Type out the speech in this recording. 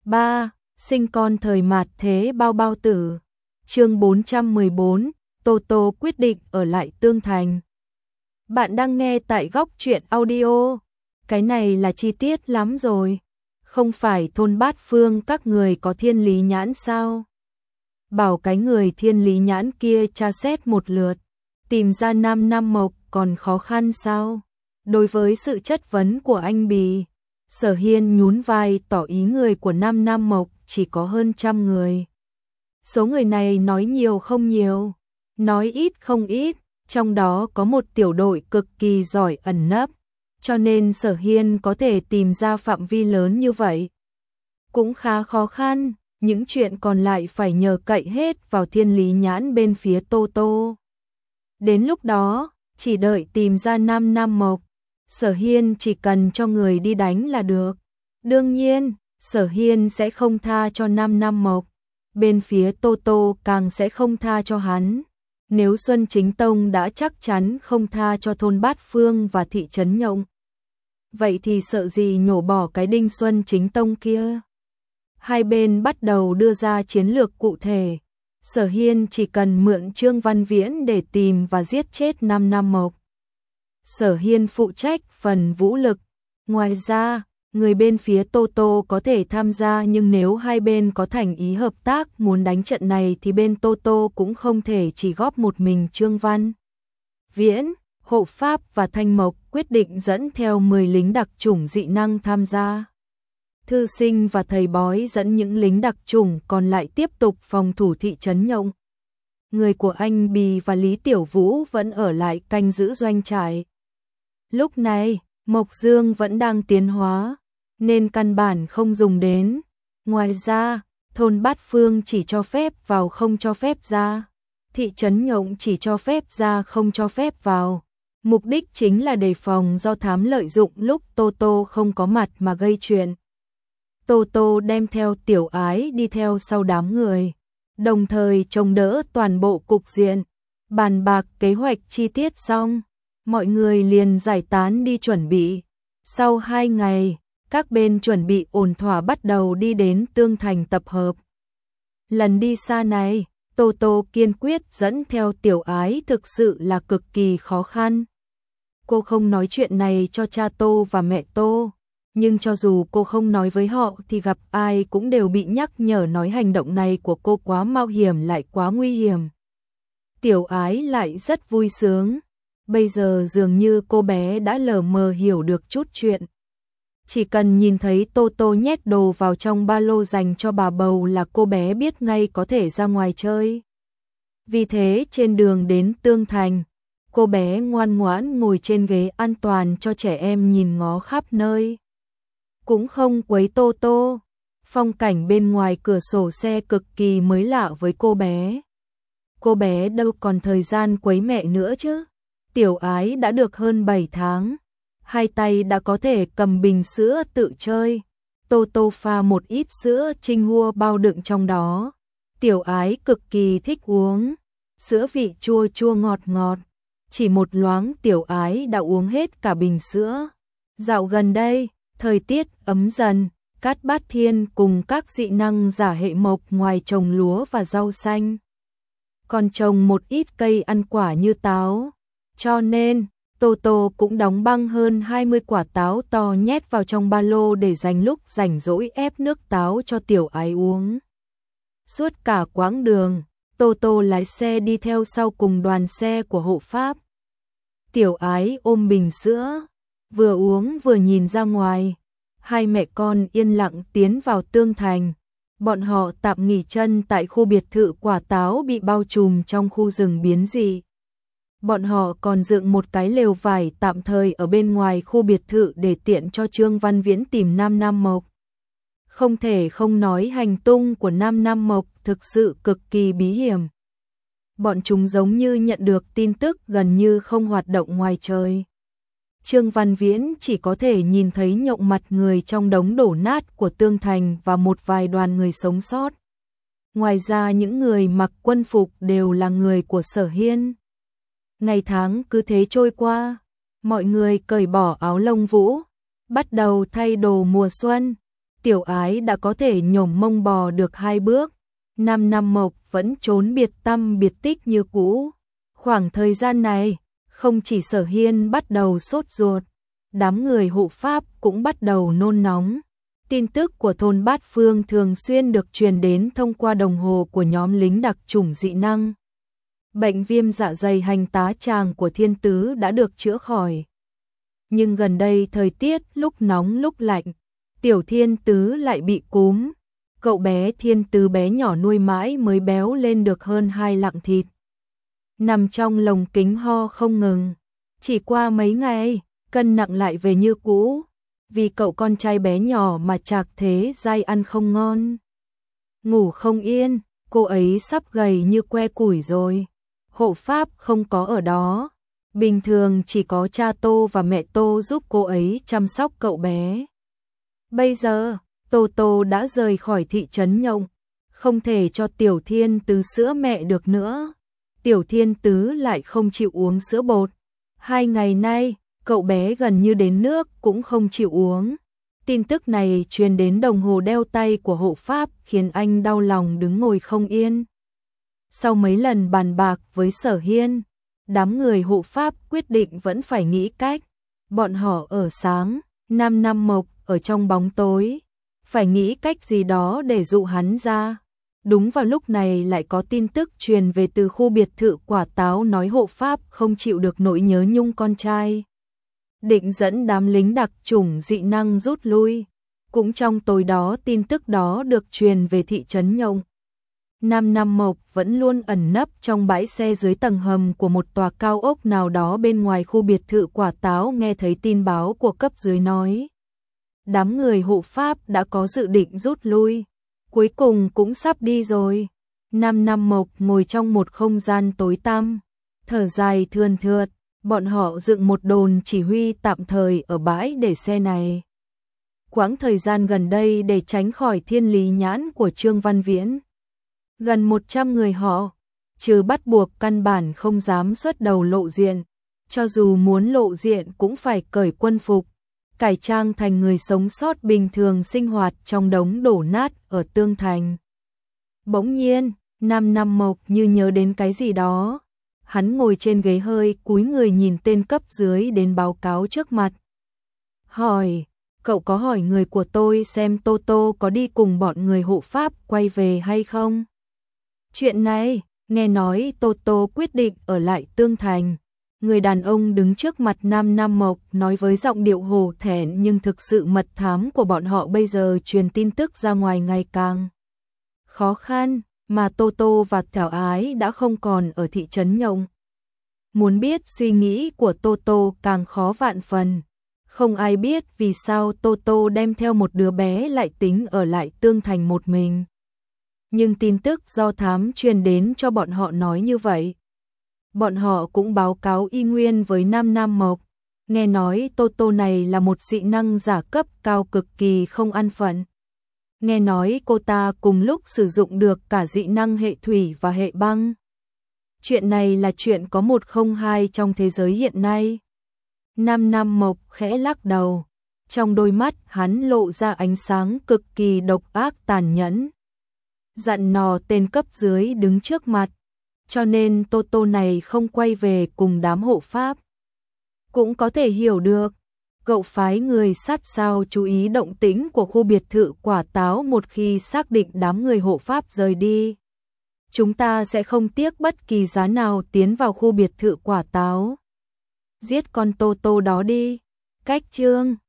3. Sinh con thời mạt thế bao bao tử. Chương 414, Tô Tô quyết định ở lại Tương Thành. Bạn đang nghe tại Góc Truyện Audio. Cái này là chi tiết lắm rồi. Không phải thôn Bát Phương các người có thiên lý nhãn sao? Bảo cái người thiên lý nhãn kia tra xét một lượt, tìm ra Nam Mộc còn khó khăn sao? Đối với sự chất vấn của anh Bì, Sở Hiên nhún vai tỏ ý người của Nam Mộc chỉ có hơn 100 người. Số người này nói nhiều không nhiều, nói ít không ít, trong đó có một tiểu đội cực kỳ giỏi ẩn nấp, cho nên Sở Hiên có thể tìm ra phạm vi lớn như vậy. Cũng khá khó khăn, những chuyện còn lại phải nhờ cậy hết vào thiên lý nhãn bên phía Tô Tô. Đến lúc đó, chỉ đợi tìm ra Nam Mộc, Sở Hiên chỉ cần cho người đi đánh là được. Đương nhiên, Sở Hiên sẽ không tha cho Nam Mộc, bên phía Tô Tô càng sẽ không tha cho hắn. Nếu Xuân Chính Tông đã chắc chắn không tha cho thôn Bát Phương và thị trấn Nhộng, vậy thì sợ gì nhổ bỏ cái đinh Xuân Chính Tông kia. Hai bên bắt đầu đưa ra chiến lược cụ thể. Sở Hiên chỉ cần mượn Trương Văn Viễn để tìm và giết chết Nam Mộc. Sở Hiên phụ trách phần vũ lực. Ngoài ra, người bên phía Tô Tô có thể tham gia, nhưng nếu hai bên có thành ý hợp tác muốn đánh trận này thì bên Tô Tô cũng không thể chỉ góp một mình Trương Văn Viễn. Hộ Pháp và Thanh Mộc quyết định dẫn theo 10 lính đặc chủng dị năng tham gia. Thư Sinh và thầy bói dẫn những lính đặc chủng còn lại tiếp tục phòng thủ thị trấn Nhộng. Người của anh Bì và Lý Tiểu Vũ vẫn ở lại canh giữ doanh trại. Lúc này, Mộc Dương vẫn đang tiến hóa, nên căn bản không dùng đến. Ngoài ra, thôn Bát Phương chỉ cho phép vào không cho phép ra. Thị trấn Nhộng chỉ cho phép ra không cho phép vào. Mục đích chính là đề phòng do thám lợi dụng lúc Tô Tô không có mặt mà gây chuyện. Tô Tô đem theo Tiểu Ái đi theo sau đám người, đồng thời chống đỡ toàn bộ cục diện. Bàn bạc kế hoạch chi tiết xong, mọi người liền giải tán đi chuẩn bị. Sau 2 ngày, các bên chuẩn bị ổn thỏa bắt đầu đi đến Tương Thành tập hợp. Lần đi xa này, Tô Tô kiên quyết dẫn theo Tiểu Ái thực sự là cực kỳ khó khăn. Cô không nói chuyện này cho cha Tô và mẹ Tô, nhưng cho dù cô không nói với họ thì gặp ai cũng đều bị nhắc nhở nói hành động này của cô quá mạo hiểm lại quá nguy hiểm. Tiểu Ái lại rất vui sướng, bây giờ dường như cô bé đã lờ mờ hiểu được chút chuyện. Chỉ cần nhìn thấy Tô Tô nhét đồ vào trong ba lô dành cho bà bầu là cô bé biết ngay có thể ra ngoài chơi. Vì thế trên đường đến Tương Thành, cô bé ngoan ngoãn ngồi trên ghế an toàn cho trẻ em nhìn ngó khắp nơi. Cũng không quấy Tô Tô. Phong cảnh bên ngoài cửa sổ xe cực kỳ mới lạ với cô bé. Cô bé đâu còn thời gian quấy mẹ nữa chứ. Tiểu Ái đã được hơn 7 tháng. 2 tay đã có thể cầm bình sữa tự chơi. Tô Tô pha một ít sữa Trinh Hua bao đựng trong đó. Tiểu Ái cực kỳ thích uống. Sữa vị chua chua ngọt ngọt. Chỉ một loáng Tiểu Ái đã uống hết cả bình sữa. Dạo gần đây, thời tiết ấm dần, Cát Bát Thiên cùng các dị năng giả hệ mộc ngoài trồng lúa và rau xanh, còn trồng một ít cây ăn quả như táo. Cho nên, Tô Tô cũng đóng băng hơn 20 quả táo to nhét vào trong ba lô để dành lúc rảnh rỗi ép nước táo cho Tiểu Ái uống. Suốt cả quãng đường, Tô Tô lái xe đi theo sau cùng đoàn xe của hộ pháp. Tiểu Ái ôm bình sữa, vừa uống vừa nhìn ra ngoài. Hai mẹ con yên lặng tiến vào Tương Thành. Bọn họ tạm nghỉ chân tại khu biệt thự quả táo bị bao trùm trong khu rừng biến dị. Bọn họ còn dựng một cái lều vải tạm thời ở bên ngoài khu biệt thự để tiện cho Trương Văn Viễn tìm Nam Mộc. Không thể không nói hành tung của Nam Mộc thực sự cực kỳ bí hiểm. Bọn chúng giống như nhận được tin tức gần như không hoạt động ngoài trời. Trương Văn Viễn chỉ có thể nhìn thấy nhộng mặt người trong đống đổ nát của Tương Thành và một vài đoàn người sống sót. Ngoài ra những người mặc quân phục đều là người của Sở Hiên. Ngày tháng cứ thế trôi qua, mọi người cởi bỏ áo lông vũ, bắt đầu thay đồ mùa xuân. Tiểu Ái đã có thể nhổm mông bò được 2 bước. 5 năm Mộc vẫn trốn biệt tăm biệt tích như cũ. Khoảng thời gian này, không chỉ Sở Hiên bắt đầu sốt ruột, đám người hộ pháp cũng bắt đầu nôn nóng. Tin tức của thôn Bát Phương thường xuyên được truyền đến thông qua đồng hồ của nhóm lính đặc chủng dị năng. Bệnh viêm dạ dày hành tá tràng của Thiên Tứ đã được chữa khỏi. Nhưng gần đây thời tiết lúc nóng lúc lạnh, tiểu Thiên Tứ lại bị cúm. Cậu bé Thiên Tứ bé nhỏ nuôi mãi mới béo lên được hơn 2 lạng thịt. Nằm trong lồng kính ho không ngừng. Chỉ qua mấy ngày, cân nặng lại về như cũ. Vì cậu con trai bé nhỏ mà Trạc Thế Giai ăn không ngon. Ngủ không yên, cô ấy sắp gầy như que củi rồi. Hộ pháp không có ở đó. Bình thường chỉ có cha Tô và mẹ Tô giúp cô ấy chăm sóc cậu bé. Bây giờ, Tô Tô đã rời khỏi thị trấn Nhộng, không thể cho Tiểu Thiên Tứ sữa mẹ được nữa. Tiểu Thiên Tứ lại không chịu uống sữa bột. 2 ngày nay, cậu bé gần như đến nước cũng không chịu uống. Tin tức này truyền đến đồng hồ đeo tay của hộ pháp khiến anh đau lòng đứng ngồi không yên. Sau mấy lần bàn bạc với Sở Hiên, đám người hộ pháp quyết định vẫn phải nghĩ cách. Bọn họ ở sáng, 5 năm Mộc ở trong bóng tối, phải nghĩ cách gì đó để dụ hắn ra. Đúng vào lúc này lại có tin tức truyền về từ khu biệt thự Quả Táo nói hộ pháp không chịu được nỗi nhớ nhung con trai. Định dẫn đám lính đặc chủng dị năng rút lui. Cũng trong tối đó tin tức đó được truyền về thị trấn Nhộng. 5 năm Mộc vẫn luôn ẩn nấp trong bãi xe dưới tầng hầm của một tòa cao ốc nào đó bên ngoài khu biệt thự Quả Táo nghe thấy tin báo của cấp dưới nói. Đám người hộ pháp đã có dự định rút lui. Cuối cùng cũng sắp đi rồi. 5 năm Mộc ngồi trong một không gian tối tăm, thở dài thườn thượt. Bọn họ dựng một đồn chỉ huy tạm thời ở bãi để xe này. Quãng thời gian gần đây để tránh khỏi thiên lý nhãn của Trương Văn Viễn. Gần 100 người họ, trừ bắt buộc căn bản không dám xuất đầu lộ diện. Cho dù muốn lộ diện cũng phải cởi quân phục, cải trang thành người sống sót bình thường sinh hoạt trong đống đổ nát ở Tương Thành. Bỗng nhiên, 5 năm Mộc như nhớ đến cái gì đó. Hắn ngồi trên ghế hơi cúi người nhìn tên cấp dưới đến báo cáo trước mặt. Hỏi, cậu có hỏi người của tôi xem Tô Tô có đi cùng bọn người hộ pháp quay về hay không? Chuyện này, nghe nói Tô Tô quyết định ở lại Tương Thành. Người đàn ông đứng trước mặt 5 năm Mộc nói với giọng điệu hổ thẹn nhưng thực sự mật thám của bọn họ bây giờ truyền tin tức ra ngoài ngày càng khó khăn. Mà Tô Tô và Thảo Ái đã không còn ở thị trấn Nhộng. Muốn biết suy nghĩ của Tô Tô càng khó vạn phần. Không ai biết vì sao Tô Tô đem theo một đứa bé lại tính ở lại Tương Thành một mình. Nhưng tin tức do thám truyền đến cho bọn họ nói như vậy. Bọn họ cũng báo cáo y nguyên với 5 năm Mộc. Nghe nói Tô Tô này là một dị năng giả cấp cao cực kỳ không an phận. Nghe nói cô ta cùng lúc sử dụng được cả dị năng hệ thủy và hệ băng. Chuyện này là chuyện có 102 trong thế giới hiện nay. 5 năm Mộc khẽ lắc đầu. Trong đôi mắt hắn lộ ra ánh sáng cực kỳ độc ác tàn nhẫn. Dặn nò tên cấp dưới đứng trước mặt. Cho nên Tô Tô này không quay về cùng đám hộ pháp. Cũng có thể hiểu được. Cậu phái người sát sao chú ý động tĩnh của khu biệt thự Quả Táo một khi xác định đám người hộ pháp rời đi. Chúng ta sẽ không tiếc bất kỳ giá nào tiến vào khu biệt thự Quả Táo. Giết con Tô Tô đó đi. Cách chương